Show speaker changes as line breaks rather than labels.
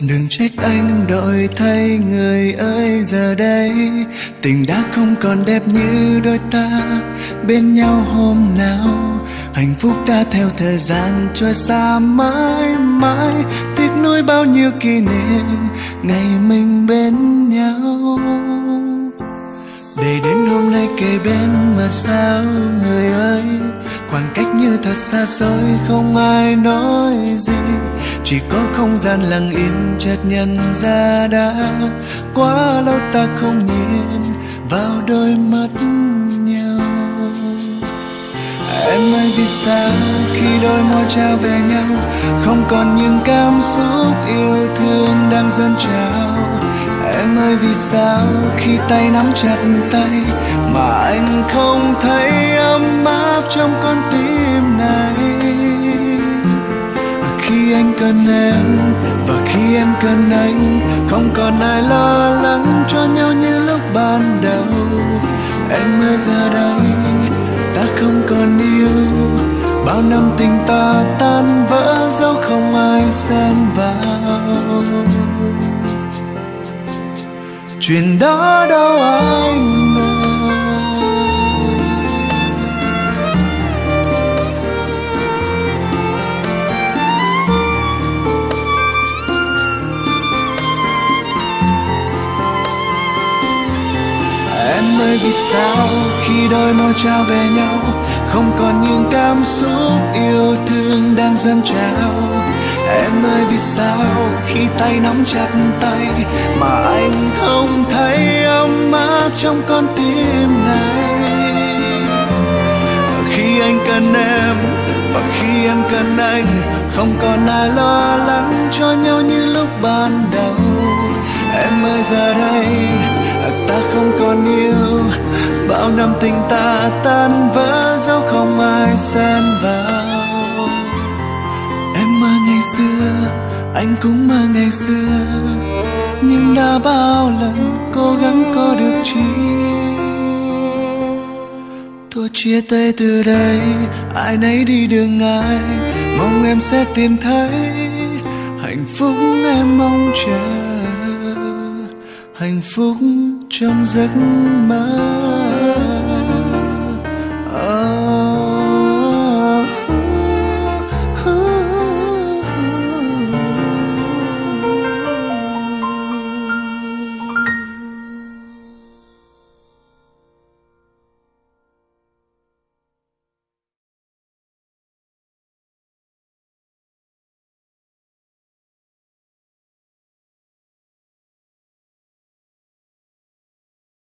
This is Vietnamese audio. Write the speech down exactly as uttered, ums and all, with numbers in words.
Đừng trách anh đổi thay người ơi, giờ đây tình đã không còn đẹp như đôi ta bên nhau hôm nào. Hạnh phúc đã theo thời gian trôi xa mãi mãi, tiếc nuối bao nhiêu kỷ niệm ngày mình bên nhau. Để đến hôm nay kề bên mà sao người ơi, khoảng cách như thật xa xôi không ai nói gì, chỉ có không gian lặng im chợt nhận ra đã quá lâu ta không nhìn vào đôi mắt nhau. Em ơi vì sao khi đôi môi trao về nhau không còn những cảm xúc yêu thương đang dâng trào. Em ơi vì sao khi tay nắm chặt tay mà anh không thấy ấm áp trong con tim này. Khi anh cần em và khi em cần anh, không còn ai lo lắng cho nhau như lúc ban đầu. Em ơi giờ đây ta không còn yêu, bao năm tình ta tan vỡ dẫu không ai xen vào. Chuyện đó đâu anh ngờ. Em ơi vì sao khi đôi môi trao về nhau không còn những cảm xúc yêu thương đang dâng trào. Em ơi vì sao khi tay nắm chặt tay mà anh không thấy ấm áp trong con tim này. Khi anh cần em và khi em cần anh, không còn ai lo lắng cho nhau như lúc ban đầu. Em ơi giờ đây ta không còn yêu, bao năm tình ta tan vỡ dẫu không ai xen vào. Em mơ ngày xưa, anh cũng mơ ngày xưa, nhưng đã bao lần cố gắng có được chi. Thôi chia tay từ đây, ai nấy đi đường ai, mong em sẽ tìm thấy hạnh phúc em mong chờ, hạnh phúc trong giấc mơ.